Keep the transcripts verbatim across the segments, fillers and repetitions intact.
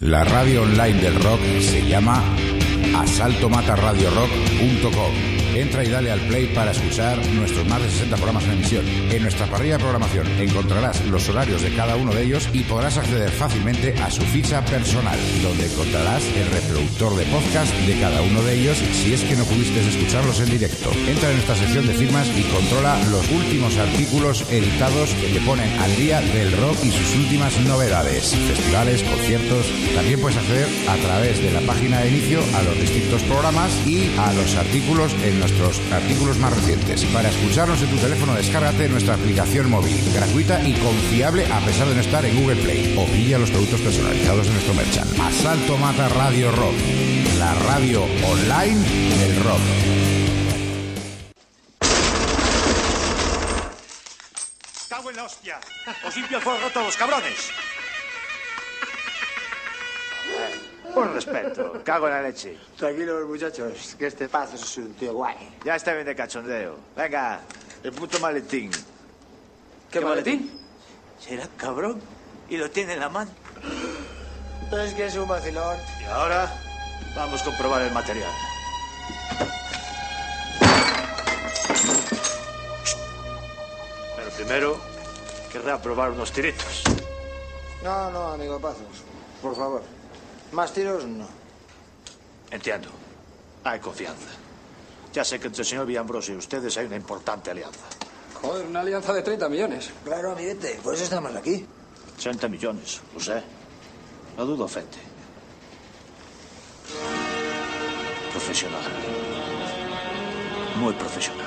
La radio online del rock se llama asalto mata radio rock punto com. Entra y dale al play para escuchar nuestros más de sesenta programas en emisión. En nuestra parrilla de programación encontrarás los horarios de cada uno de ellos y podrás acceder fácilmente a su ficha personal, donde encontrarás el reproductor de podcast de cada uno de ellos si es que no pudiste escucharlos en directo. Entra en nuestra sección de firmas y controla los últimos artículos editados que te ponen al día del rock y sus últimas novedades, festivales, conciertos. También puedes acceder a través de la página de inicio a los distintos programas y a los artículos en nuestros artículos más recientes. Para escucharnos en tu teléfono, descárgate nuestra aplicación móvil, gratuita y confiable a pesar de no estar en Google Play. O pilla los productos personalizados de nuestro merchant. Asalto Mata Radio Rock, la radio online del rock. ¡Cago en la hostia! ¡Os limpio el fuego roto, los cabrones! Un respeto, cago en la leche. Tranquilos, muchachos, que este Paz es un tío guay. Ya está bien de cachondeo. Venga, el puto maletín. ¿Qué, ¿Qué maletín? Será cabrón y lo tiene en la mano. Es que es un vacilón. Y ahora vamos a comprobar el material. Pero primero querrá probar unos tiritos. No, no, amigo Pazos, por favor. Más tiros, no. Entiendo. Hay confianza. Ya sé que entre el señor Villambrosio y ustedes hay una importante alianza. Joder, una alianza de treinta millones. Claro, amiguete, por eso estamos aquí. ochenta millones, lo sé. No dudo, Fente. Profesional. Muy profesional.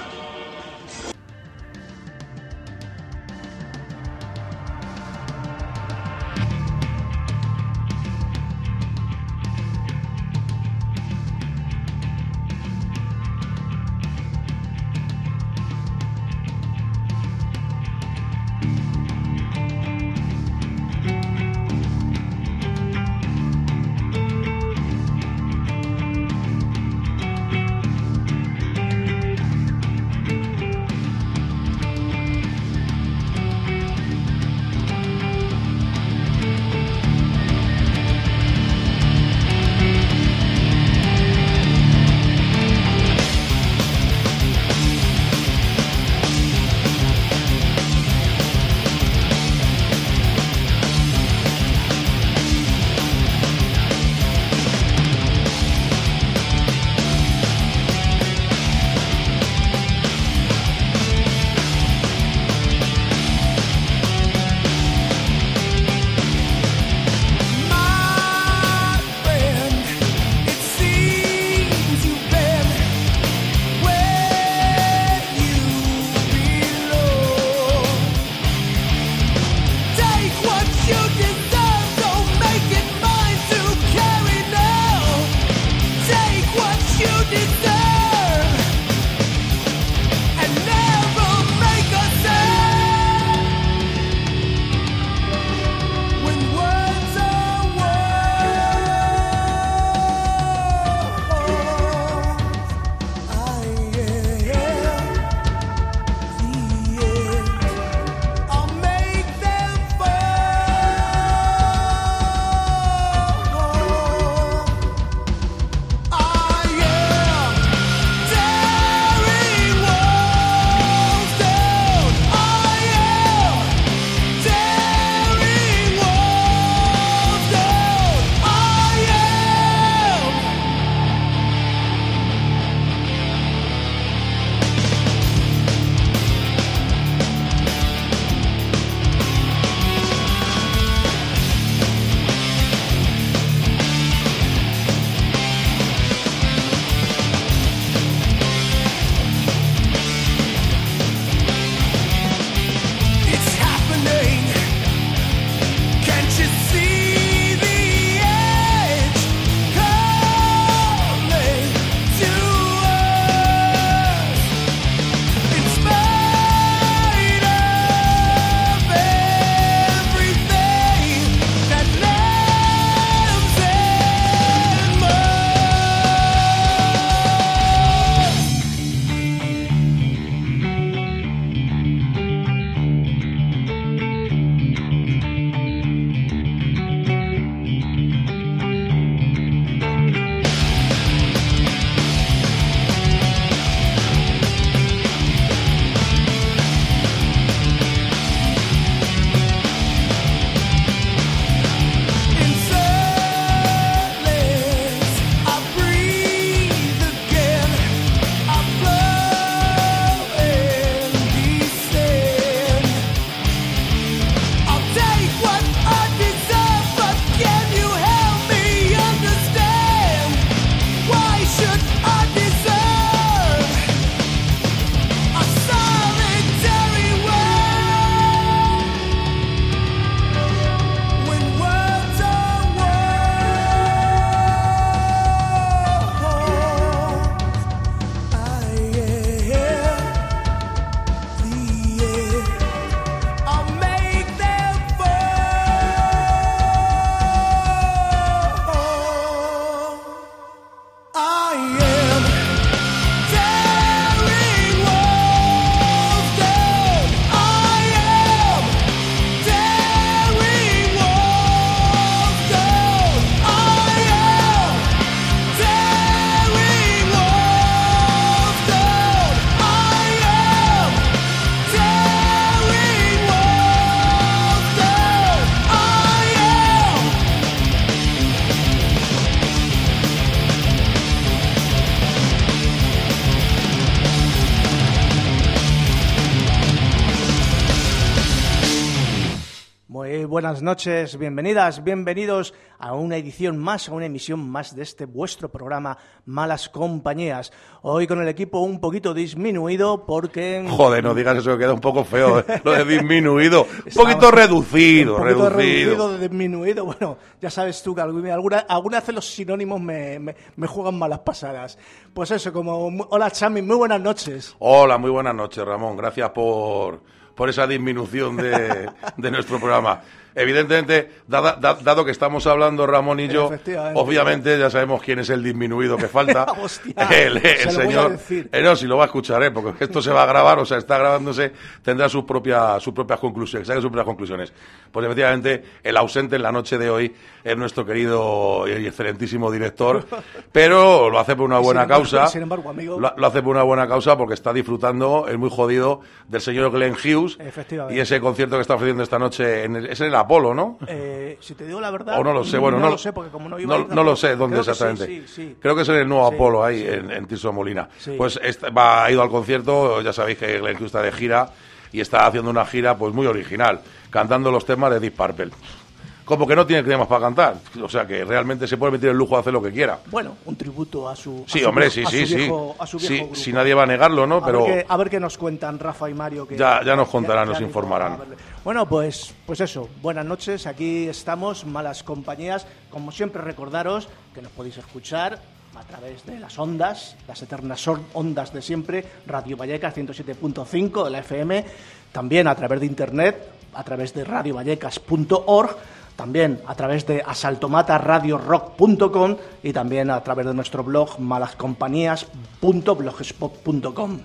buenas noches, bienvenidas, bienvenidos a una edición más, a una emisión más de este vuestro programa Malas Compañías. Hoy con el equipo un poquito disminuido porque... Joder, no digas eso, que queda un poco feo, ¿eh? Lo de disminuido. Un poquito reducido, un poquito reducido. reducido de disminuido. Bueno, ya sabes tú que alguna, alguna vez los sinónimos me, me, me juegan malas pasadas. Pues eso, como... Hola, Chami, muy buenas noches. Hola, muy buenas noches, Ramón. Gracias por... por esa disminución de, de nuestro programa. Evidentemente, dada, da, dado que estamos hablando Ramón y yo, obviamente ya sabemos quién es el disminuido que falta. Hostia, el el señor. Eh, no, si lo va a escuchar, ¿eh? Porque esto se va a grabar, o sea, está grabándose, tendrá sus propias, sus propias conclusiones, saque sus propias conclusiones. Pues efectivamente, el ausente en la noche de hoy es nuestro querido y excelentísimo director, pero lo hace por una buena embargo, causa. Sin embargo, amigo. Lo, lo hace por una buena causa porque está disfrutando, es muy jodido, del señor Glenn Hughes. Efectivamente. Y ese concierto que está ofreciendo esta noche en el, es en el Apolo, ¿no? Eh, si te digo la verdad... O no lo sé, bueno, no, no lo sé, porque como no iba no, a ir no lo sé dónde creo exactamente. Sí, sí, sí. Creo que es en el nuevo Sí, Apolo ahí, sí. en, en Tirso Molina. Sí. Pues este, va, ha ido al concierto, ya sabéis que Glenn Hughes está de gira y está haciendo una gira pues muy original, cantando los temas de Deep Purple. Como que no tiene temas para cantar, o sea que realmente se puede meter el lujo de hacer lo que quiera. Bueno, un tributo a su, Sí, a su hombre, viejo, sí, a sí, su viejo, sí. a su viejo sí grupo. si nadie va a negarlo, ¿no? A Pero ver, qué, a ver qué nos cuentan Rafa y Mario. Que ya, ya nos contarán, ya, nos ya informarán. Bueno, pues, pues eso, buenas noches, aquí estamos, Malas Compañías. Como siempre, recordaros que nos podéis escuchar a través de las ondas, las eternas ondas de siempre, Radio Vallecas ciento siete punto cinco de la F M, también a través de internet, a través de radio vallecas punto org, también a través de asaltomata radio rock punto com y también a través de nuestro blog malascompañías punto blogspot punto com.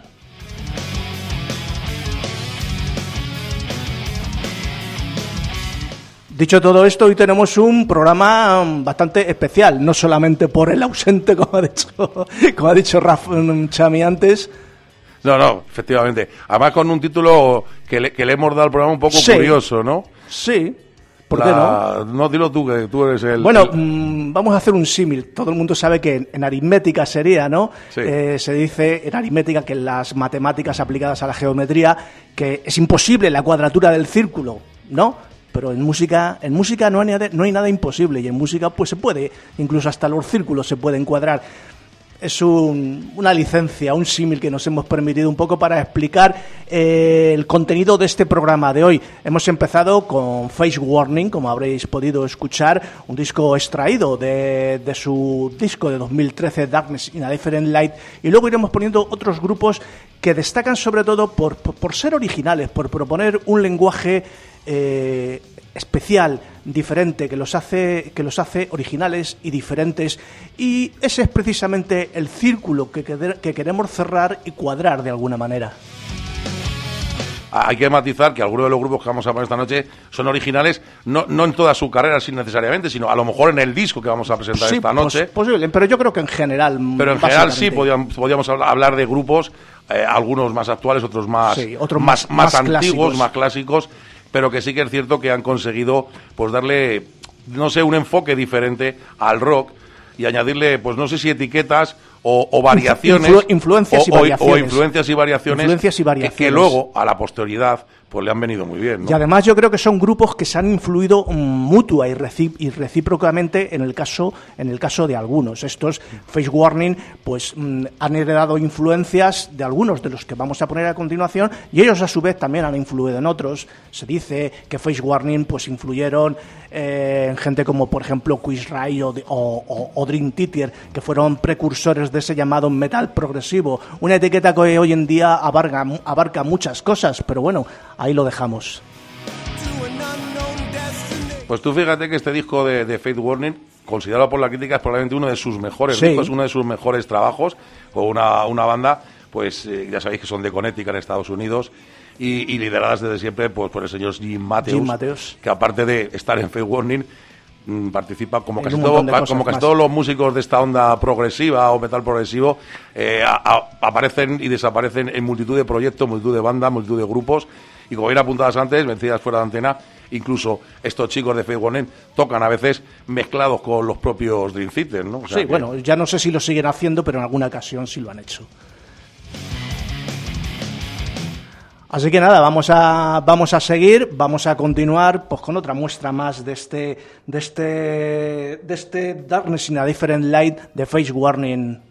Dicho todo esto, hoy tenemos un programa bastante especial, no solamente por el ausente, como ha dicho, como ha dicho Rafa Chami antes. No, no, efectivamente. Además con un título que le, que le hemos dado al programa un poco Sí. curioso, ¿no? Sí, ¿por La... qué no? No, dilo tú, que tú eres el... Bueno, el... mmm, vamos a hacer un símil. Todo el mundo sabe que en, en aritmética sería, ¿no? Sí. Eh, se dice en aritmética que en las matemáticas aplicadas a la geometría que es imposible la cuadratura del círculo, ¿no? Pero en música, en música no hay nada, no hay nada imposible y en música pues se puede, incluso hasta los círculos se pueden cuadrar. Es un, una licencia, un símil que nos hemos permitido un poco para explicar eh, el contenido de este programa de hoy. Hemos empezado con Face Warning, como habréis podido escuchar, un disco extraído de, de su disco de dos mil trece, Darkness in a Different Light, y luego iremos poniendo otros grupos que destacan sobre todo por, por, por ser originales, por proponer un lenguaje eh, especial, diferente, que los hace que los hace originales y diferentes, y ese es precisamente el círculo que, que queremos cerrar y cuadrar de alguna manera. Hay que matizar que algunos de los grupos que vamos a poner esta noche son originales, no, no en toda su carrera sin necesariamente, sino a lo mejor en el disco que vamos a presentar Sí, esta noche. Pos- posible, pero yo creo que en general. Pero en general sí, básicamente. podíamos, podíamos hablar de grupos, eh, algunos más actuales, otros más, Sí, otros más, más- más, más antiguos, clásicos. más clásicos, pero que sí que es cierto que han conseguido pues darle, no sé, un enfoque diferente al rock y añadirle, pues no sé si etiquetas o, o variaciones. Influ- influencias y o, o- variaciones. O influencias y variaciones. Influencias y que- variaciones. Que, luego, a la posterioridad, pues le han venido muy bien, ¿no? Y además yo creo que son grupos que se han influido mm, mutua y, recí- y recíprocamente en el caso en el caso de algunos. Estos Face Warning pues mm, han heredado influencias de algunos de los que vamos a poner a continuación y ellos a su vez también han influido en otros. Se dice que Face Warning pues influyeron eh, en gente como por ejemplo Queensrÿche o, de- o, o, o Dream Theater, que fueron precursores de ese llamado metal progresivo, una etiqueta que hoy en día abarca, abarca muchas cosas, pero bueno, ahí lo dejamos. Pues tú fíjate que este disco de, de Faith Warning, considerado por la crítica, es probablemente uno de sus mejores Sí. discos, uno de sus mejores trabajos, con una, una banda, pues eh, ya sabéis que son de Connecticut, en Estados Unidos, y, y lideradas desde siempre pues, por el señor Jim Matthews, Jim Matthews. que aparte de estar en Faith Warning, mm, participa como En casi, un todo, montón de ca- cosas como casi más. todos los músicos de esta onda progresiva o metal progresivo, eh, a- a- aparecen y desaparecen en multitud de proyectos, multitud de bandas, multitud de grupos, y como bien apuntadas antes, vencidas fuera de antena, incluso estos chicos de Faith Warning tocan a veces mezclados con los propios Dream Theater, ¿no? O sea Sí, que- bueno, ya no sé si lo siguen haciendo, pero en alguna ocasión sí lo han hecho. Así que nada, vamos a vamos a seguir, vamos a continuar pues con otra muestra más de este de este de este Darkness in a Different Light de Face Warning.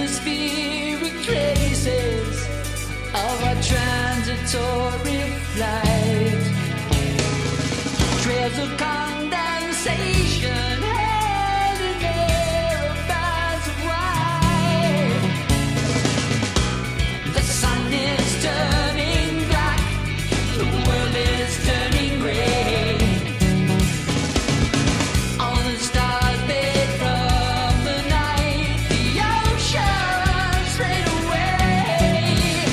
atmospheric traces of our transitory flight. Trails of condensation held in narrow bands of white. The sun is turning black, the world is turning gray. All the stars fade from the night, the oceans fade away.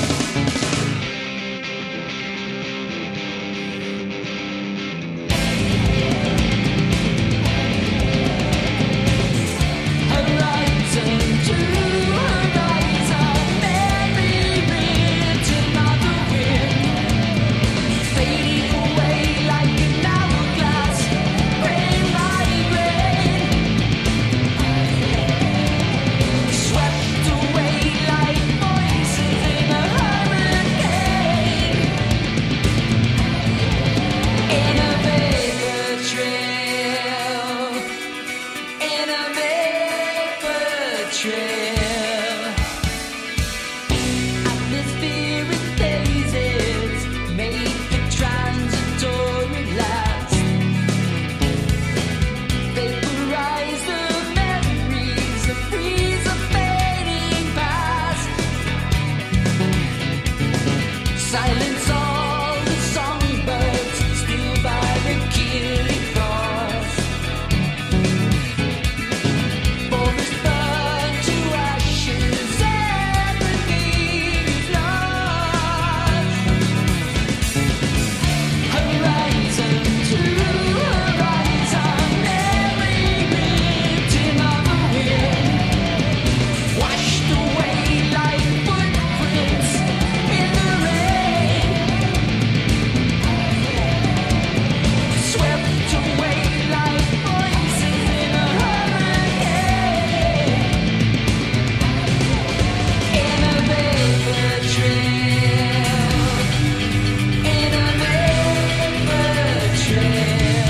Horizon to horizon, memory written on the wind, fading away like an hourglass, grain by grain, swept away like voices in a hurricane, in a vapor trail, in a vapor trail. Atmospheric phases made for transitory last. Vaporize the memories and freeze a fading past. Silence all the songbirds still by the killing frost. Forest burn to ashes, everything is lost. Horizon to horizon, memory written on the wind, washed away like footprints in the rain, swept away like voices in a hurricane, in a vapor trail, in a vapor trail.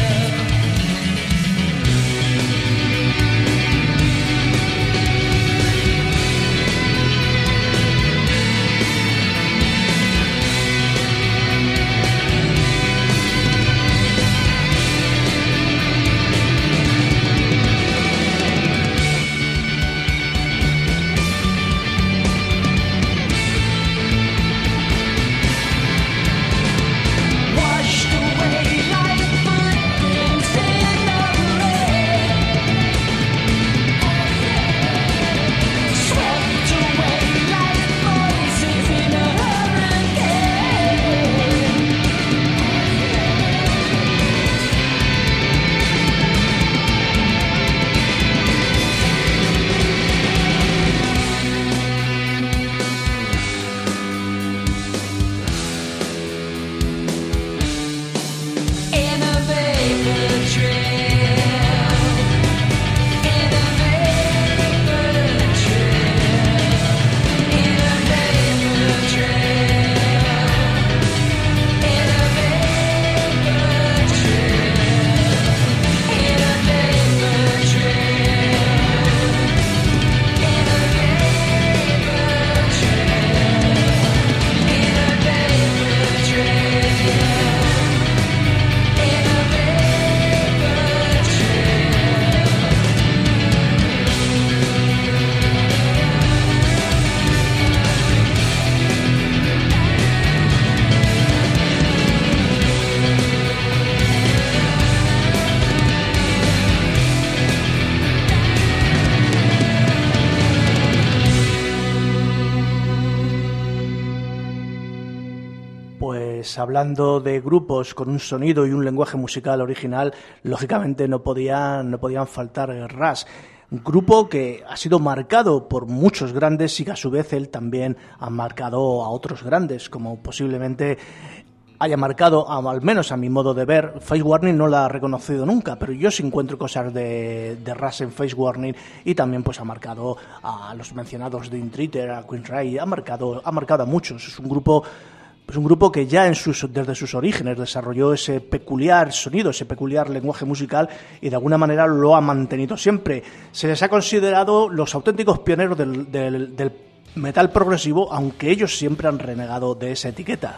Washed away like footprints in the rain, swept away like voices in a hurricane. In a vapor trail, in a vapor trail, in a vapor trail, in a vapor trail, in a vapor trail, in a vapor trail, in a vapor trail. Pues hablando de grupos con un sonido y un lenguaje musical original, lógicamente no podían, no podían faltar el Rush. Un grupo que ha sido marcado por muchos grandes y que a su vez él también ha marcado a otros grandes, como posiblemente haya marcado, al menos a mi modo de ver. Face Warning no la ha reconocido nunca, pero yo sí encuentro cosas de, de Rush en Face Warning, y también pues ha marcado a los mencionados Dream Theater, a Queen Ray, ha marcado, ha marcado a muchos. Es un grupo Es un grupo que ya en sus, desde sus orígenes desarrolló ese peculiar sonido, ese peculiar lenguaje musical y de alguna manera lo ha mantenido siempre. Se les ha considerado los auténticos pioneros del, del, del metal progresivo, aunque ellos siempre han renegado de esa etiqueta.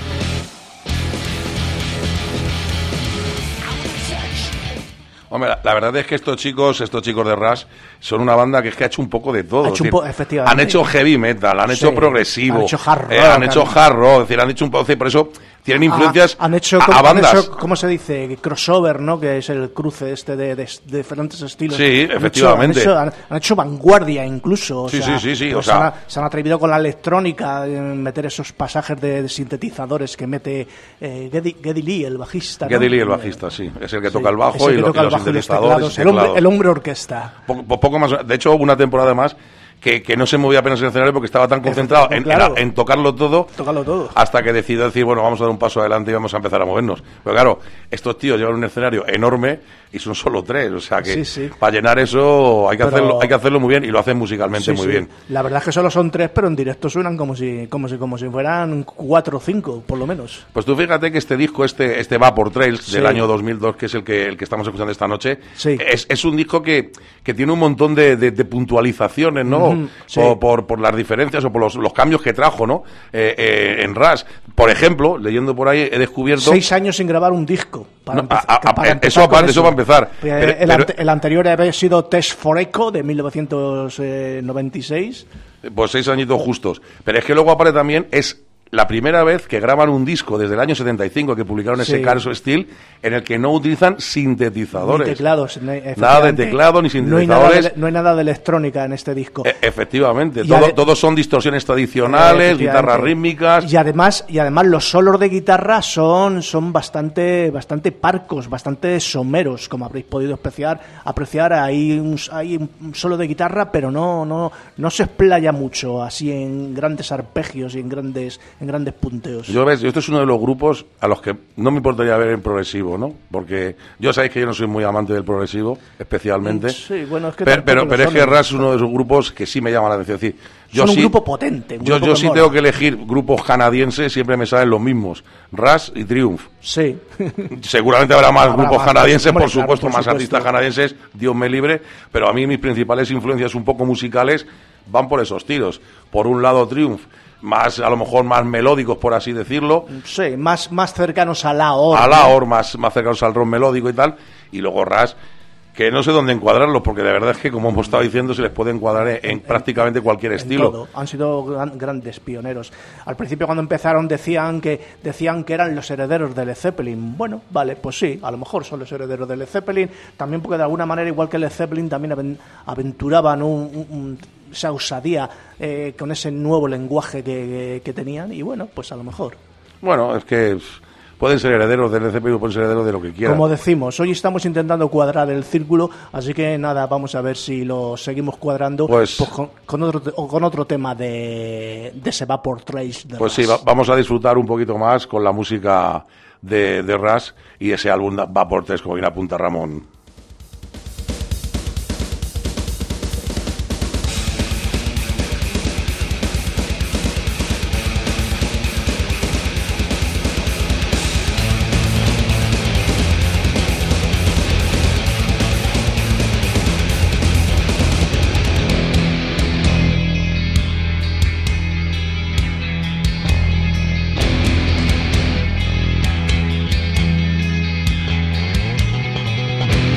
Hombre, la, la verdad es que estos chicos, estos chicos de Rush, son una banda que es que ha hecho un poco de todo. Ha hecho un po- efectivamente. Han hecho heavy metal, han Sí, hecho progresivo, han hecho hard rock, eh, han hecho han- hard rock, es decir, han hecho un poco, por eso tienen influencias Ah, han hecho, a, como- a han bandas. hecho, ¿cómo se dice? Crossover, ¿no? Que es el cruce este de, de- de diferentes estilos. Sí, Han hecho- efectivamente. Han hecho, han- han hecho vanguardia incluso. O Sí, sea, sí, sí, sí, pues o sea- se, han, se han atrevido con la electrónica en meter esos pasajes de, de sintetizadores que mete eh, Geddy, Geddy Lee, el bajista. ¿no? Geddy Lee, el bajista, sí, es el que Sí, toca el bajo es el y, que lo- toca y el los bajo y los sintetizadores. teclados, y el, hombre, teclados. el hombre orquesta. Poco, poco más. De hecho, hubo una temporada más que, que no se movía apenas en el escenario porque estaba tan concentrado en, claro. en, en tocarlo todo, Tócalo todo. hasta que decidió decir, bueno, vamos a dar un paso adelante y vamos a empezar a movernos. Pero claro, estos tíos llevan un escenario enorme y son solo tres, o sea que Sí, sí. para llenar eso hay que Pero- hacerlo hay que hacerlo muy bien y lo hacen musicalmente Sí, muy sí. bien. La verdad es que solo son tres, pero en directo suenan como si, como si, como si fueran cuatro o cinco, por lo menos. Pues tú fíjate que este disco, este este Vapor Trails Sí. del año dos mil dos, que es el que el que estamos escuchando esta noche, Sí. es, es un disco que, que tiene un montón de, de, de puntualizaciones, ¿no? Ujú, sí. por, por, por las diferencias o por los, los cambios que trajo, ¿no? Eh, eh, en Rush. Por ejemplo, leyendo por ahí, he descubierto... Seis años sin grabar un disco. Para No, empezar- a- a- para eso empezar con aparte, eso va a empezar. Pero, Pero- el, pero- ante- el anterior había sido Test for Echo de mil novecientos noventa y seis. Pues seis añitos justos. Pero es que luego aparte también es la primera vez que graban un disco desde el año setenta y cinco que publicaron ese Sí. Cars of Steel en el que no utilizan sintetizadores. Ni teclados. ne- Nada de efectivamente. teclado ni No hay, nada de, sintetizadores. no hay nada de electrónica en este disco. E- efectivamente, Y todo, ade- todos son distorsiones tradicionales, Efectivamente. guitarras rítmicas. Y además, y además los solos de guitarra son, son bastante, bastante parcos, bastante someros, como habréis podido apreciar. apreciar hay, un, hay un solo de guitarra, pero no, no, no se explaya mucho así en grandes arpegios y en grandes, en grandes punteos. Yo ves, este es uno de los grupos a los que no me importaría ver en progresivo, ¿no? Porque yo sabéis que yo no soy muy amante del progresivo, especialmente. Sí, bueno, es que pero, tampoco pero, lo pero es son. que Rush es uno de esos grupos que sí me llama la atención. Es decir, yo Son un sí- grupo potente. un Yo, grupo yo que sí mola. tengo que elegir grupos canadienses, siempre me salen los mismos, Rush y Triumph. Sí. Seguramente habrá más Habrá grupos más, canadienses, hombre, por claro, supuesto, por más supuesto. artistas canadienses, Dios me libre, pero a mí mis principales influencias un poco musicales van por esos tiros. Por un lado Triumph, más a lo mejor más melódicos, por así decirlo, Sí, más, más cercanos a la hora. a la or más, más cercanos al rock melódico y tal, y luego Rush, que no sé dónde encuadrarlos, porque de verdad es que, como hemos estado diciendo, se les puede encuadrar en, en prácticamente cualquier En estilo. todo. Han sido gran- grandes pioneros. Al principio, cuando empezaron, decían que decían que eran los herederos de Led Zeppelin. Bueno, vale, pues sí, a lo mejor son los herederos de Led Zeppelin. También porque de alguna manera, igual que Led Zeppelin, también aven- aventuraban un, un- un- esa osadía eh, con ese nuevo lenguaje que, que tenían. Y bueno, pues a lo mejor. Bueno, es que pff, pueden ser herederos del Led Zeppelin, pueden ser herederos de lo que quieran. Como decimos, hoy estamos intentando cuadrar el círculo, así que nada, vamos a ver si lo seguimos cuadrando Pues- con, con otro, te- o con otro tema de, de ese Vapor Trails. De Pues sí, Rush. va- vamos a disfrutar un poquito más con la música de, de Rush y ese álbum Vapor tres, como bien apunta Ramón. Thank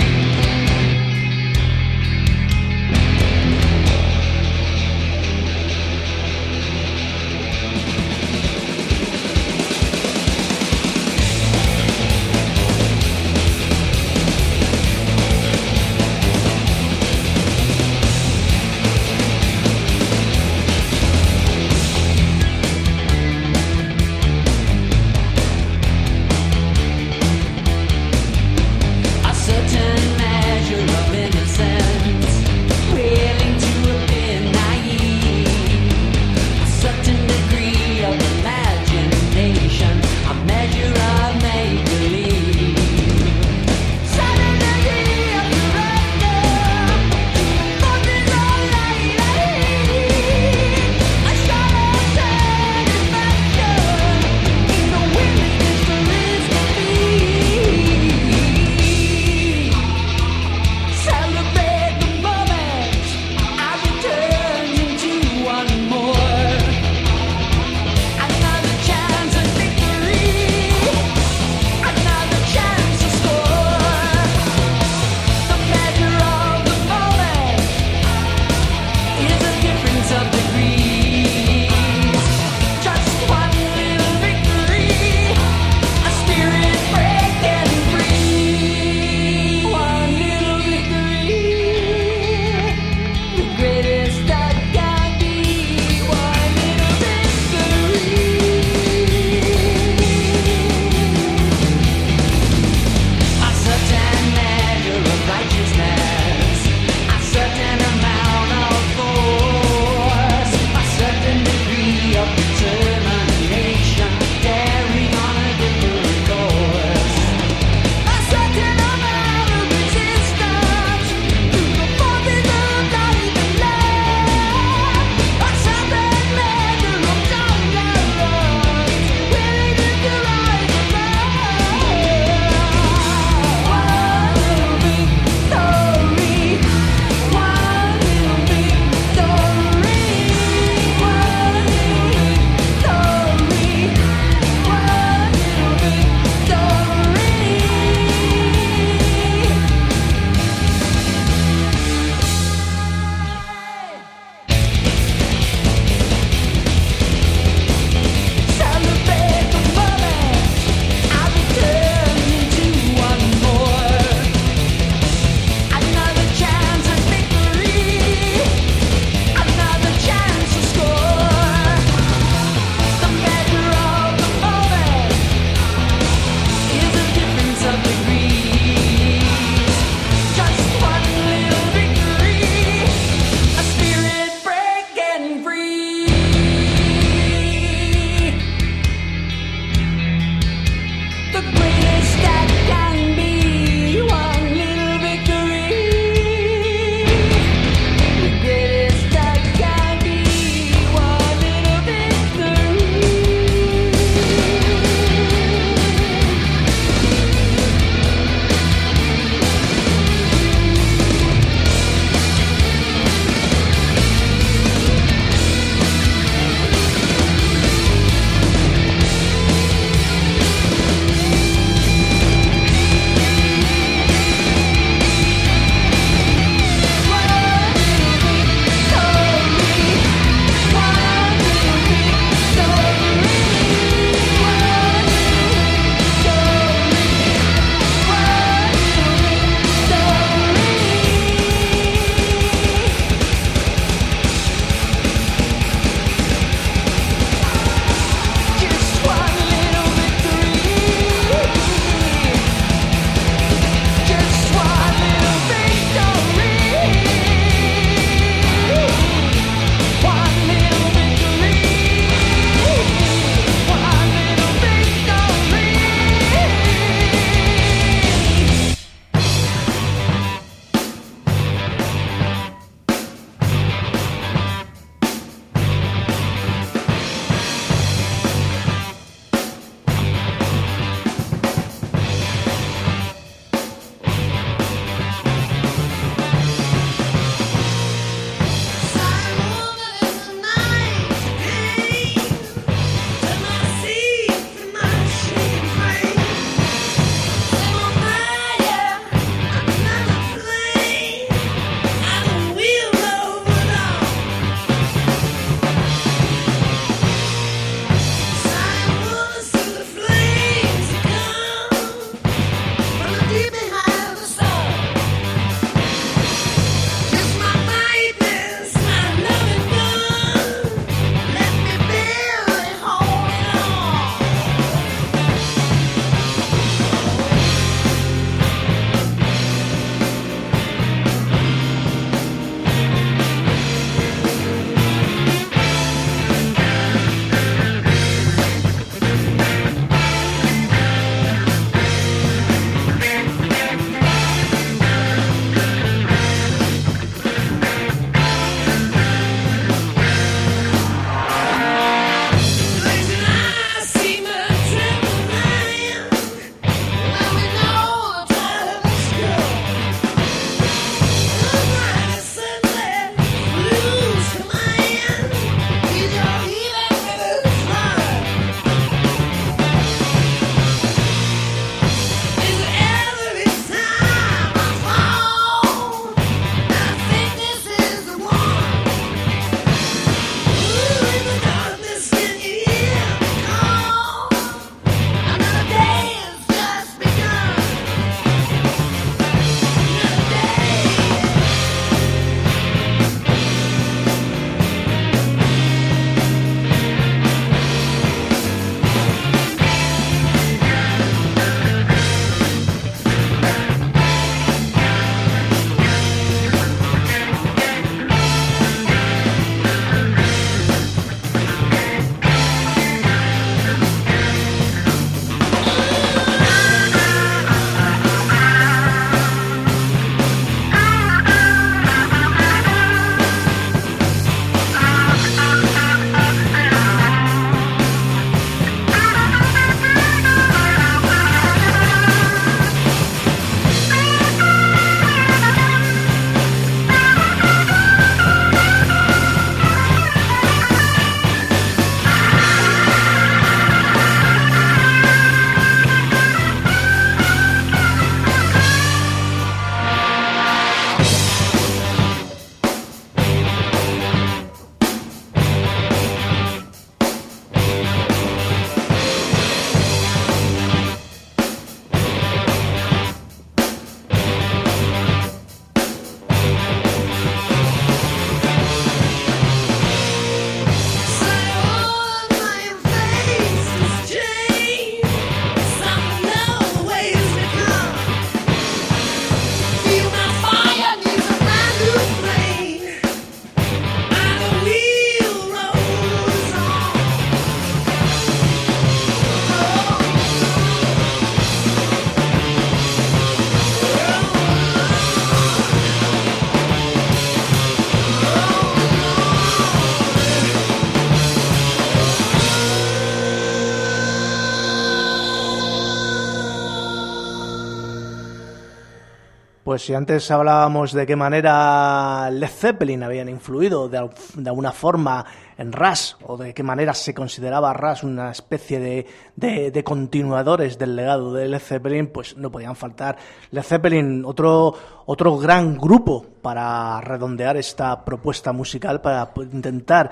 Pues si antes hablábamos de qué manera Led Zeppelin habían influido de, de alguna forma en Rush, o de qué manera se consideraba Rush una especie de, de, de continuadores del legado de Led Zeppelin, pues no podían faltar Led Zeppelin, otro, otro gran grupo para redondear esta propuesta musical, para intentar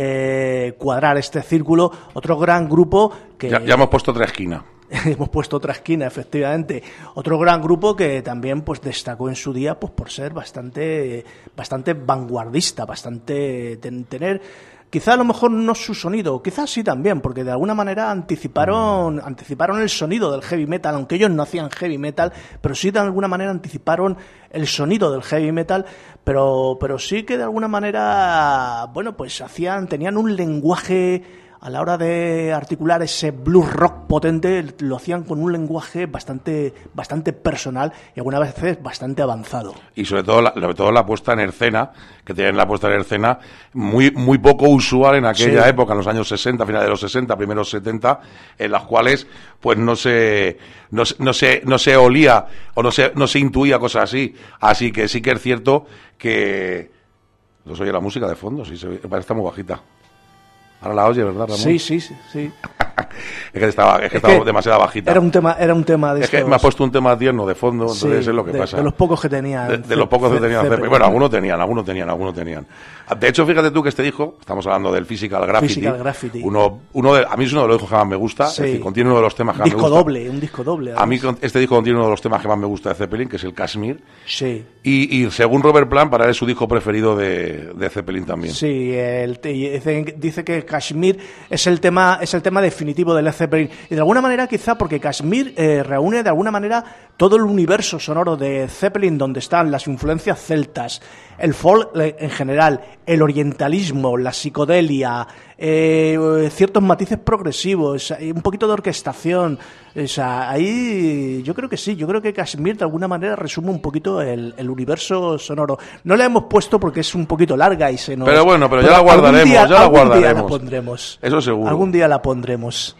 eh, cuadrar este círculo, otro gran grupo que... Ya, ya hemos puesto otra esquina. Hemos puesto otra esquina, efectivamente. Otro gran grupo que también pues destacó en su día pues por ser bastante bastante vanguardista, bastante ten, tener quizá a lo mejor no su sonido, quizás sí también, porque de alguna manera anticiparon mm. anticiparon el sonido del heavy metal, aunque ellos no hacían heavy metal, pero sí de alguna manera anticiparon el sonido del heavy metal, pero pero sí que de alguna manera, bueno, pues hacían tenían un lenguaje a la hora de articular ese blues rock potente, lo hacían con un lenguaje bastante bastante personal y algunas veces bastante avanzado. Y sobre todo la, sobre todo la puesta en escena, que tienen la puesta en escena muy muy poco usual en aquella sí. época, en los años sesenta, finales de los sesenta, primeros setenta, en las cuales pues no se no, no se no se olía o no se no se intuía cosas así. Así que sí que es cierto que ¿no se oye la música de fondo? Sí, se oye, parece que está muy bajita. Ahora la oye, ¿verdad, Ramón? Sí, sí, sí. sí. es que estaba, es que es estaba que demasiado bajita. Era un tema, era un tema de Es estos... que me ha puesto un tema tierno de fondo, entonces sí, es lo que de, pasa. De los pocos que tenían. De, de los pocos que tenían. C- bueno, algunos tenían, algunos tenían, algunos tenían. De hecho, fíjate tú que este disco, estamos hablando del Physical Graffiti. Physical Graffiti. Uno, uno de, a mí es uno de los discos que más me gusta. Sí. Es decir, contiene uno de los temas que más me disco gusta. doble, un disco doble. A mí este disco contiene uno de los temas que más me gusta de Zeppelin, que es el Kashmir. Sí. Y, y según Robert Plant, para él es su disco preferido de, de Zeppelin también. Sí, el, dice, dice que Kashmir es el tema es el tema definitivo de Led Zeppelin. Y de alguna manera, quizá, porque Kashmir eh, reúne de alguna manera todo el universo sonoro de Zeppelin, donde están las influencias celtas, el folk en general, el orientalismo, la psicodelia, eh, ciertos matices progresivos, un poquito de orquestación. O sea, ahí yo creo que sí, yo creo que Kashmir de alguna manera resume un poquito el, el universo sonoro. No la hemos puesto porque es un poquito larga y se nos... Pero bueno, pero, pero ya la guardaremos, día, ya la algún guardaremos. Día la pondremos. Eso seguro. Algún día la pondremos.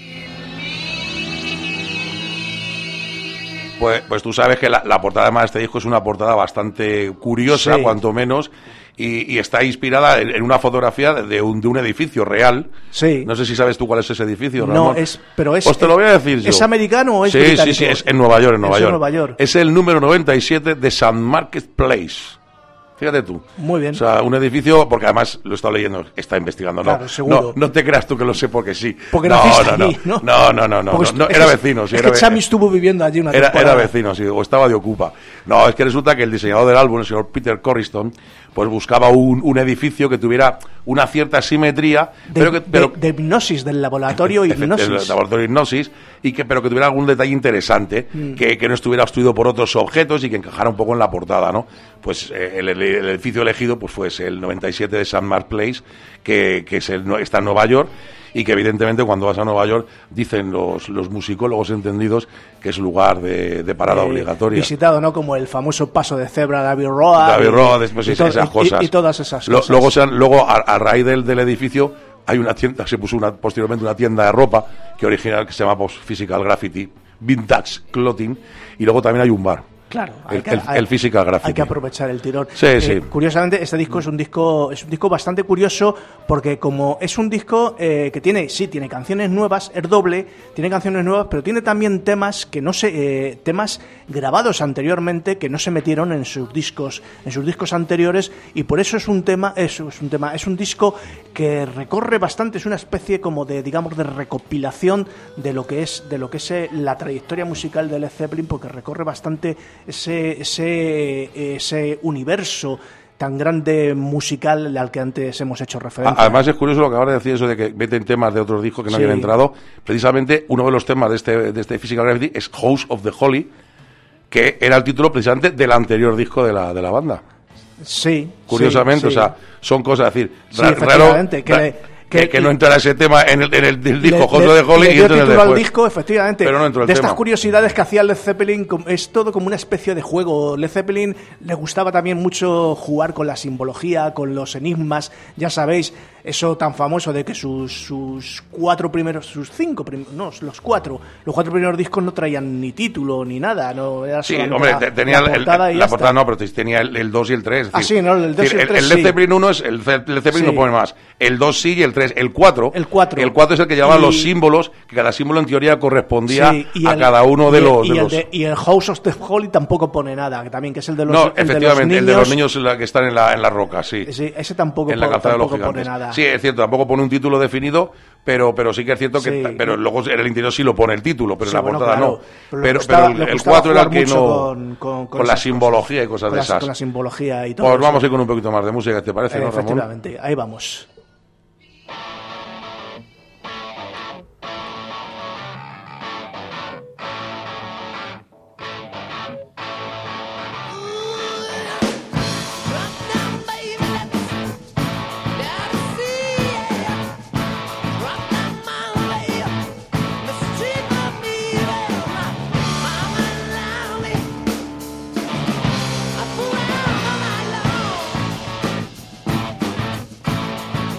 Pues, pues tú sabes que la, la portada además de este disco es una portada bastante curiosa, sí. cuanto menos, y, y está inspirada en, en una fotografía de un, de un edificio real. Sí. No sé si sabes tú cuál es ese edificio, No, Ramón. es, pero es... Pues te lo voy a decir yo. ¿Es americano o es sí, británico? Sí, sí, es en Nueva York, en Nueva es York. En Nueva York. Es el número noventa y siete de Saint Mark's Place. Fíjate tú. Muy bien. O sea, un edificio, porque además lo he estado leyendo, está investigando, ¿no? Claro, seguro. No, no te creas tú que lo sé porque sí. Porque no, naciste no, no, allí, ¿no? no, no, no, no, no, no, era vecino, sí, es era que Chami estuvo viviendo allí una era, temporada. era vecino, sí, o estaba de ocupa. No, es que resulta que el diseñador del álbum, el señor Peter Corriston, pues buscaba un, un edificio que tuviera una cierta simetría, de, pero que... Pero, de, de hipnosis, del laboratorio hipnosis. Del laboratorio hipnosis, y que, pero que tuviera algún detalle interesante, mm. que, que no estuviera obstruido por otros objetos y que encajara un poco en la portada, ¿no? Pues eh, el, el, el edificio elegido pues fue el noventa y siete de Saint Mark's Place, que, que es el, está en Nueva York, y que evidentemente cuando vas a Nueva York dicen los, los musicólogos entendidos que es lugar de, de parada eh, obligatoria. Visitado, ¿no? Como el famoso paso de cebra de Abbey Road. Abbey Road, después y, esas to- cosas. Y, y todas esas Lo, cosas. Luego, sean, luego a, a raíz del, del edificio hay una tienda, se puso una, posteriormente una tienda de ropa que original que se llama pues, Physical Graffiti, Vintage Clothing, y luego también hay un bar. Claro, el, que, el, hay, el Physical Graffiti. Hay que aprovechar el tirón. Sí, eh, sí. Curiosamente, este disco es un disco es un disco bastante curioso porque como es un disco eh, que tiene sí tiene canciones nuevas, es doble, tiene canciones nuevas, pero tiene también temas que no se eh, temas grabados anteriormente que no se metieron en sus discos en sus discos anteriores y por eso es un tema es, es un tema es un disco que recorre bastante, es una especie como de digamos de recopilación de lo que es de lo que es eh, la trayectoria musical de Led Zeppelin porque recorre bastante ese ese ese universo tan grande musical al que antes hemos hecho referencia. Además es curioso lo que acabas de decir, eso de que meten temas de otros discos que no sí. habían entrado. Precisamente uno de los temas de este, de este Physical Graffiti es House of the Holy, que era el título precisamente del anterior disco de la, de la banda. Sí. Curiosamente, sí, sí. o sea, son cosas, es decir, sí, ra- efectivamente, raro, que ra- le, que, que no entrara ese tema en el, en el, el disco le, Joto le, de Holly le y dio entra en el título al después. disco, efectivamente. Pero no entró el de tema. estas curiosidades que hacía Led Zeppelin, com- es todo como una especie de juego. Led Zeppelin le gustaba también mucho jugar con la simbología, con los enigmas. Ya sabéis, eso tan famoso de que sus, sus cuatro primeros, sus cinco, prim- no, los cuatro, los cuatro primeros discos no traían ni título ni nada. No, era Sí, solamente hombre, la, te- tenía la el- portada el- y la ya portada está. no, pero tenía el, el dos y el tres. Ah, sí, no, el dos y el tres El Led sí. Zeppelin uno es, el Ze- Led Zeppelin Sí. no pone más. El dos sí y el tres. El cuatro. El cuatro. El cuatro es el que llevaba Y- los símbolos, que cada símbolo en teoría correspondía Sí, y a el- cada uno de y el- los. y, de el los... de- y el House of the Holy tampoco pone nada, que también que es el de los, no, el de los efectivamente, el de los niños. niños la que están en la, en la roca, sí. Sí, ese tampoco, En la po- calzada de los tampoco pone gigantes. nada. Sí, es cierto, tampoco pone un título definido, pero, pero sí que es cierto que. Sí. ta- Pero luego en el interior sí lo pone el título, pero Sí, en la bueno, portada claro. no. Pero le Pero, gustaba- pero el, le el gustaba cuatro era el jugar que mucho no. con- con- con con la esas simbología y cosas con, de las- esas. con la simbología y todo. Pues eso. vamos a ir con un poquito más de música, ¿te parece, no, Ramón? Efectivamente, ahí vamos. I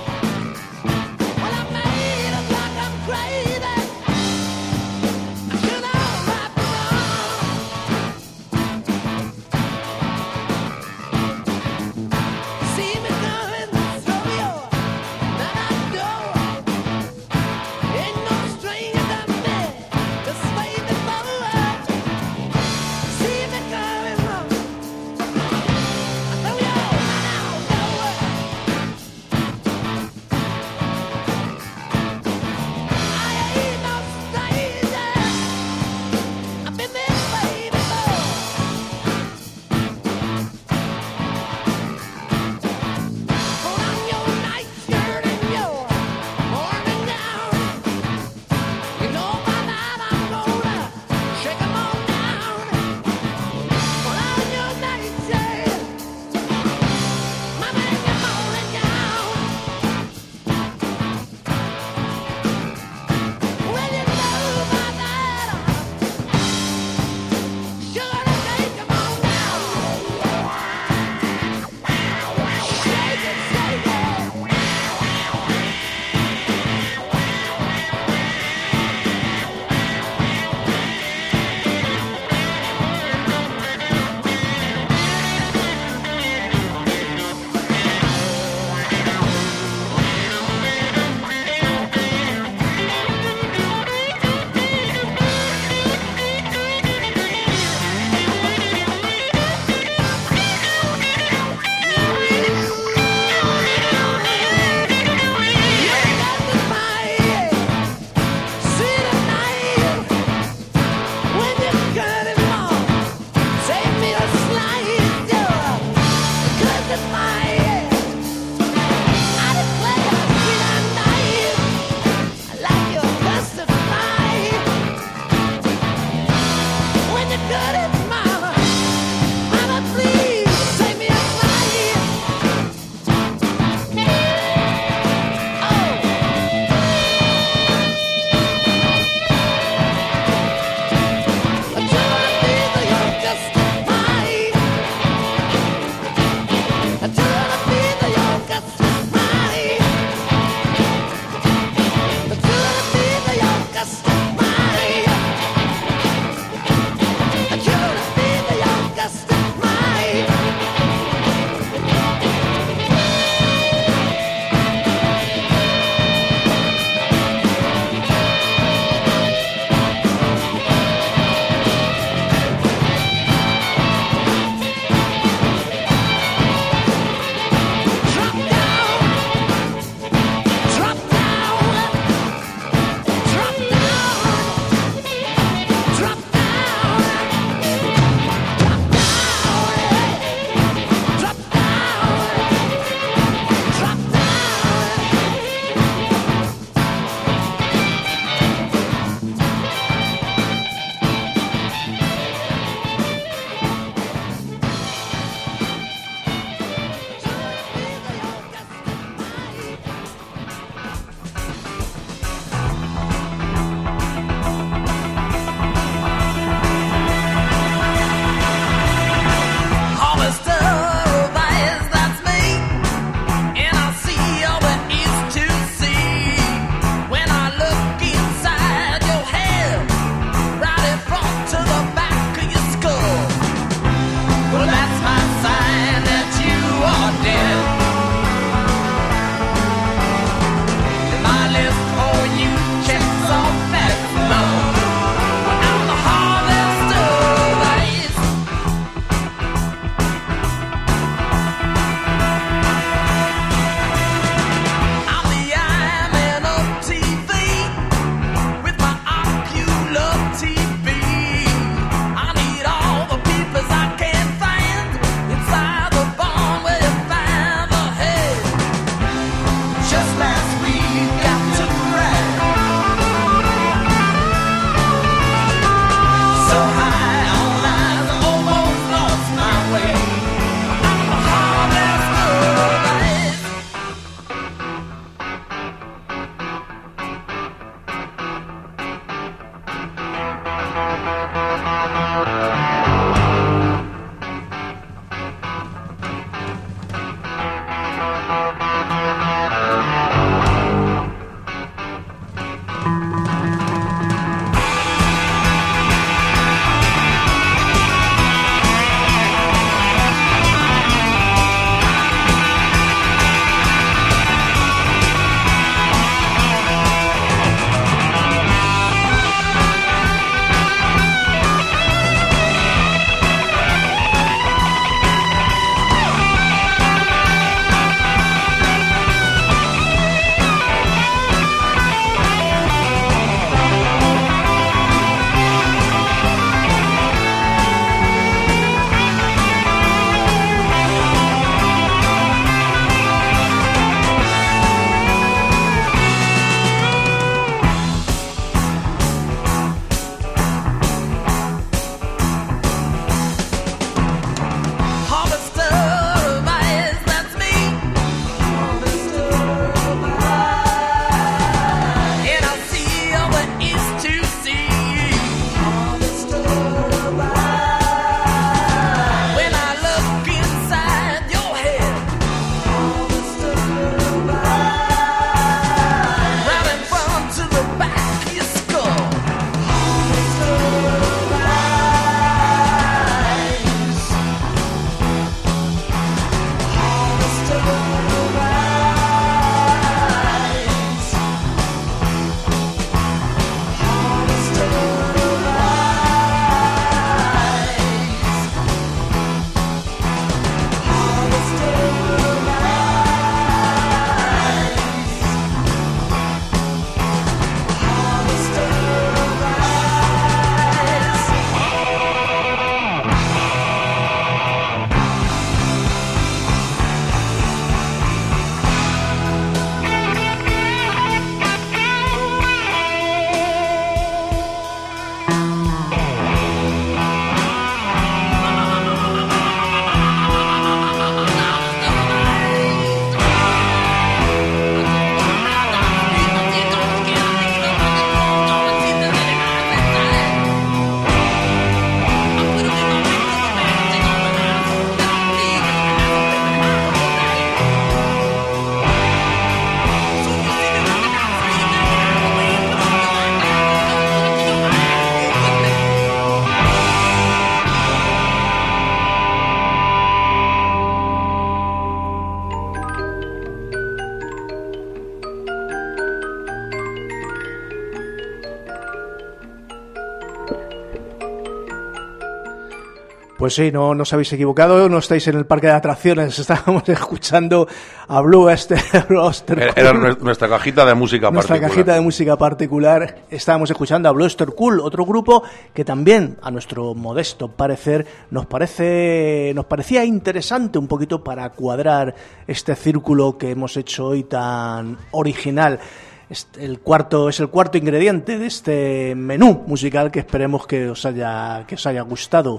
Pues sí, no, no os habéis equivocado, no estáis en el parque de atracciones, estábamos escuchando a Blue Oyster Era, era nuestra cajita de música nuestra particular. cajita de música particular. Estábamos escuchando a Blue Oyster Cult, otro grupo que también, a nuestro modesto parecer, nos parece, nos parecía interesante un poquito para cuadrar este círculo que hemos hecho hoy tan original. Este, el cuarto es el cuarto ingrediente de este menú musical que esperemos que os haya que os haya gustado.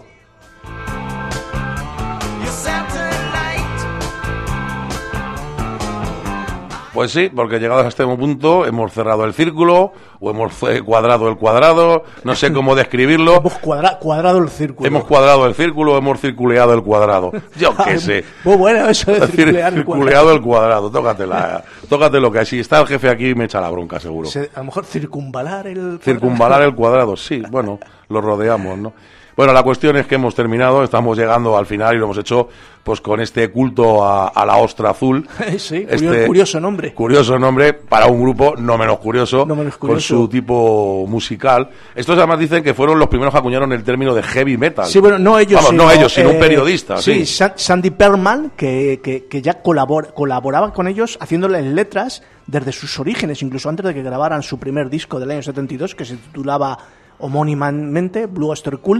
Pues sí, porque llegados a este punto hemos cerrado el círculo o hemos cuadrado el cuadrado, no sé cómo describirlo. Hemos cuadra, cuadrado el círculo. Hemos cuadrado el círculo, hemos circuleado el cuadrado. Yo qué sé. Muy bueno eso de circulear el cuadrado. Circuleado el cuadrado, tócatela, tócate lo que hay. Si está el jefe aquí me echa la bronca, seguro. Se, a lo mejor circunvalar el cuadrado. Circunvalar el cuadrado, sí, bueno, lo rodeamos, ¿no? Bueno, la cuestión es que hemos terminado, estamos llegando al final y lo hemos hecho pues con este culto a, a la ostra azul. Sí, este curioso nombre. Curioso nombre para un grupo no menos curioso, no menos curioso, con su tipo musical. Estos además dicen que fueron los primeros que acuñaron el término de heavy metal. Sí, bueno, no ellos, Vamos, sino, no ellos, sino eh, un periodista. Sí, sí. Sandy Perlman, que, que, que ya colabor, colaboraba con ellos haciéndoles letras desde sus orígenes, incluso antes de que grabaran su primer disco del año setenta y dos, que se titulaba homónimamente Blue Oyster Cult,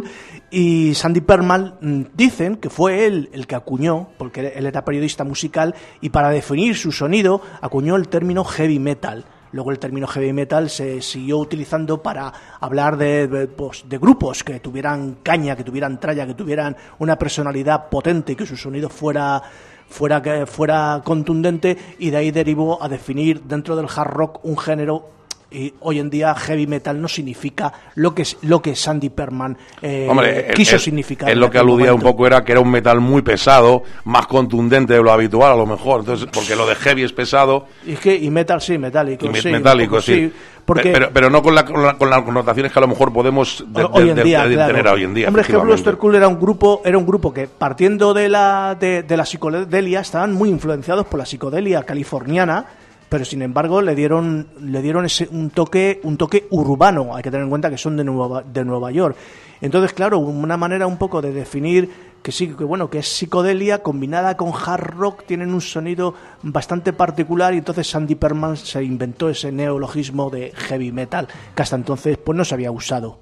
y Sandy Perlman mmm, dicen que fue él el que acuñó, porque él era periodista musical, y para definir su sonido acuñó el término heavy metal. Luego el término heavy metal se siguió utilizando para hablar de, de, pues, de grupos que tuvieran caña, que tuvieran tralla, que tuvieran una personalidad potente y que su sonido fuera fuera que fuera contundente, y de ahí derivó a definir dentro del hard rock un género. Y hoy en día heavy metal no significa lo que lo que Sandy Perlman eh, Hombre, quiso el, significar. Es lo que aludía momento. un poco era que era un metal muy pesado, más contundente de lo habitual a lo mejor. Entonces, porque lo de heavy es pesado. Y que y metal sí, metálico. Y sí, metálico, poco, sí. sí porque pero, pero no con, la, con, la, con las connotaciones que a lo mejor podemos de, hoy de, en de, día, de, de claro. tener hoy en día. Hombre, es que Blue Oyster Cult era un grupo, era un grupo que partiendo de la de, de la psicodelia estaban muy influenciados por la psicodelia californiana. Pero sin embargo le dieron le dieron ese un toque un toque urbano. Hay que tener en cuenta que son de Nueva de Nueva York. Entonces, claro, una manera un poco de definir que sí, que bueno, que es psicodelia combinada con hard rock, tienen un sonido bastante particular, y entonces Sandy Perlman se inventó ese neologismo de heavy metal que hasta entonces pues no se había usado.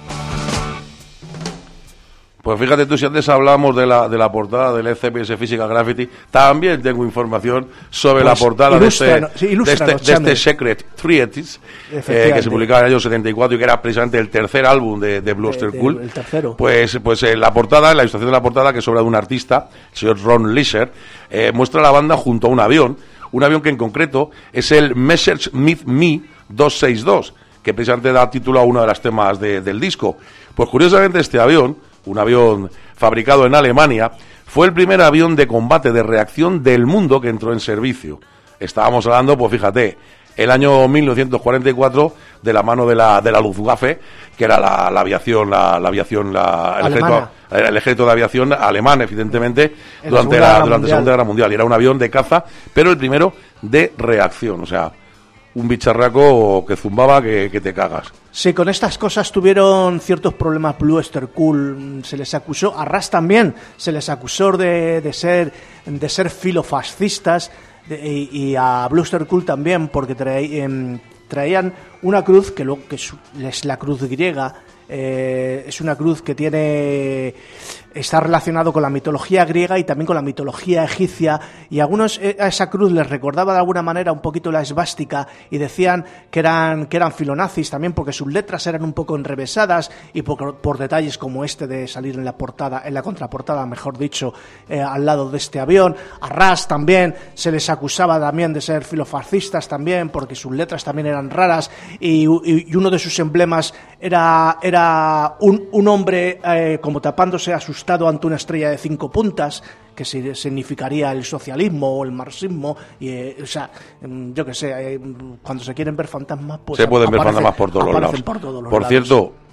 Pues fíjate tú, si antes hablamos de la, de la portada del E C P S Physical Graffiti, también tengo información sobre pues la portada de este, sí, de, este, de este Secret Treatise, eh, que se publicaba en el año setenta y cuatro y que era precisamente el tercer álbum de, de Blue Oyster Cult. El tercero. Pues, pues eh, la portada, la ilustración de la portada, que es obra de un artista, el señor Ron Leisure, eh, muestra a la banda junto a un avión, un avión que en concreto es el Messerschmitt Me doscientos sesenta y dos, que precisamente da título a uno de los temas de, del disco. Pues curiosamente este avión, un avión fabricado en Alemania, fue el primer avión de combate de reacción del mundo que entró en servicio. Estábamos hablando, pues fíjate, el año mil novecientos cuarenta y cuatro, de la mano de la de la Luftwaffe, que era la, la aviación, la, la aviación, la, el, ejército, el ejército de aviación alemán, evidentemente, en durante la, durante la Segunda Guerra Mundial. Y era un avión de caza, pero el primero de reacción, o sea, un bicharraco que zumbaba que, que te cagas. Sí, con estas cosas tuvieron ciertos problemas Blue Oyster Cult. Se les acusó, a Ras también, se les acusó de, de ser de ser filofascistas, de, y, y a Blue Oyster Cult también, porque traían, traían una cruz que, lo, que es la cruz griega. Eh, es una cruz que tiene está relacionado con la mitología griega y también con la mitología egipcia, y a algunos eh, a esa cruz les recordaba de alguna manera un poquito la esvástica, y decían que eran que eran filonazis también porque sus letras eran un poco enrevesadas, y por, por detalles como este de salir en la portada, en la contraportada, mejor dicho, eh, al lado de este avión. A Ras también se les acusaba también de ser filofascistas también, porque sus letras también eran raras, y, y, y uno de sus emblemas era era Era un, un hombre eh, como tapándose asustado ante una estrella de cinco puntas, que significaría el socialismo o el marxismo, y eh, o sea, yo que sé, eh, cuando se quieren ver fantasmas, pues se pueden aparecen, ver fantasmas por todos los lados. Por, todos los por lados. cierto,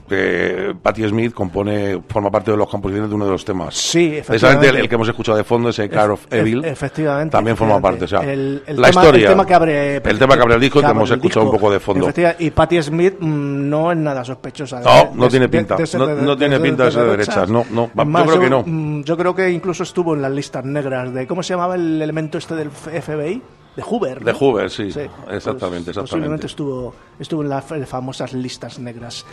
eh, Patti Smith compone, forma parte de los compositores de uno de los temas. Sí, precisamente efectivamente. el, el que hemos escuchado de fondo, ese Car of E- Evil, efectivamente, también forma parte. O sea, El- el la tema- historia, el tema que abre, el tema que abre el disco que abre hemos el escuchado disco. un poco de fondo. Efectivamente, y Patti Smith mm, no es nada sospechosa. de- No, no de- tiene de- pinta. de ser No- de- no tiene pinta de ser de derechas. No, no. Es más, Yo creo que no. mm, Yo creo que incluso estuvo en las listas negras de, ¿cómo se llamaba el elemento este del F B I? De Hoover, ¿no? De Hoover, sí. Sí, Exactamente, pues, exactamente. Posiblemente estuvo, estuvo en las f- famosas listas negras.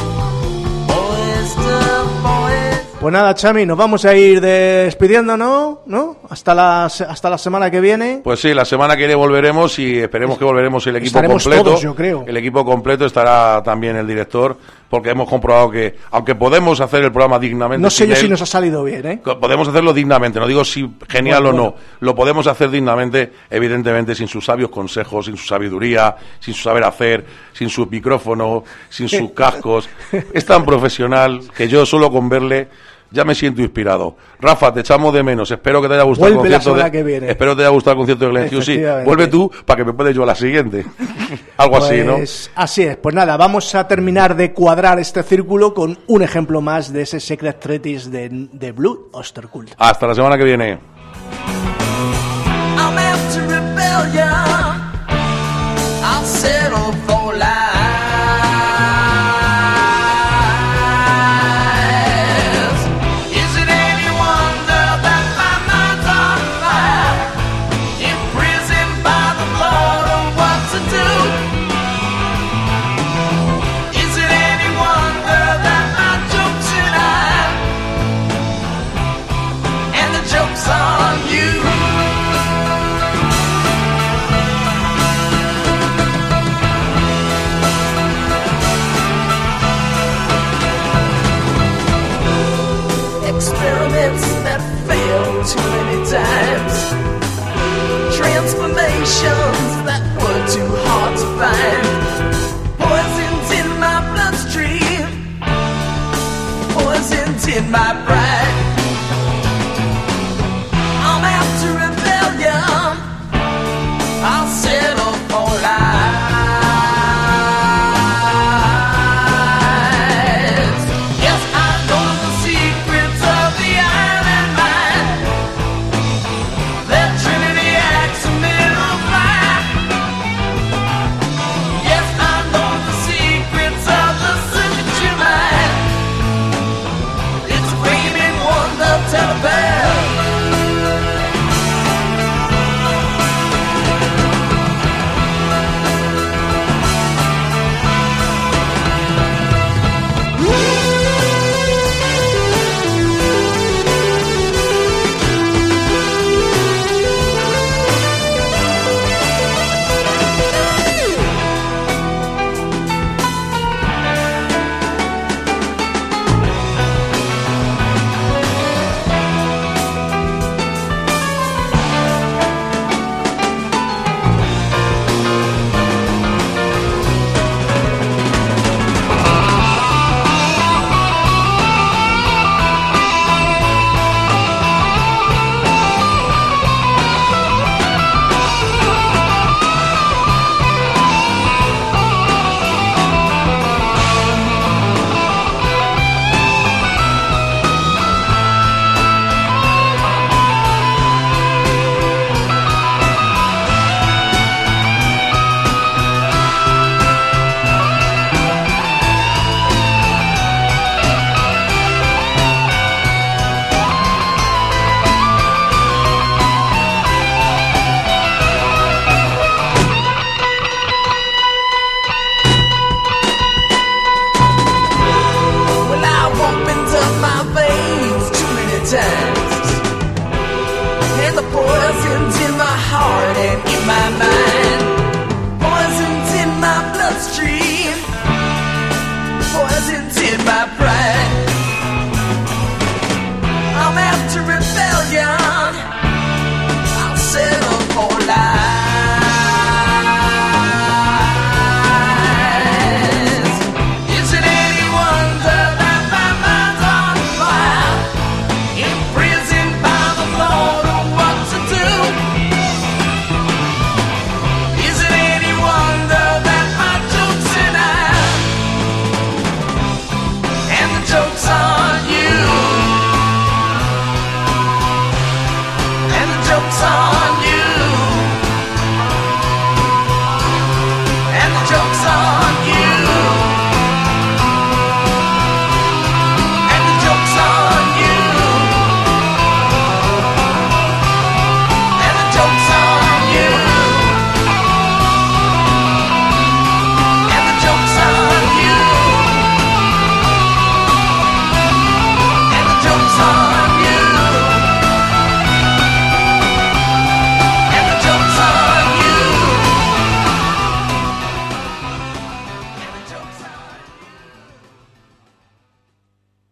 Pues nada, Chami, nos vamos a ir despidiendo, ¿no? ¿No? Hasta la, se- hasta la semana que viene. Pues sí, la semana que viene volveremos y esperemos que volveremos el equipo Estaremos completo. todos, yo creo. El equipo completo, estará también el director, porque hemos comprobado que, aunque podemos hacer el programa dignamente, No sé sin yo si él, nos ha salido bien, ¿eh? co- podemos hacerlo dignamente, no digo si genial Bueno, o no, bueno. lo podemos hacer dignamente, evidentemente sin sus sabios consejos, sin su sabiduría, sin su saber hacer, sin sus micrófonos, sin sus cascos. Es tan profesional que yo solo con verle ya me siento inspirado. Rafa, te echamos de menos. Espero que te haya gustado Vuelve el la concierto semana de, que viene. Espero que te haya gustado el concierto de Glenn Hughes. Sí, Efectivamente. vuelve tú para que me pueda yo a la siguiente. Algo así, ¿no? Pues así es. Pues nada, vamos a terminar de cuadrar este círculo con un ejemplo más de ese Secret Treatise de, de Blue Oyster Cult. Hasta la semana que viene. I'm after rebellion. I'll settle for lies. Is it any wonder that my mind's on fire? Imprisoned by the thought of what to do. Is it any wonder that my joke's in I and the joke's on you? Experiments that fail too many times. Transformation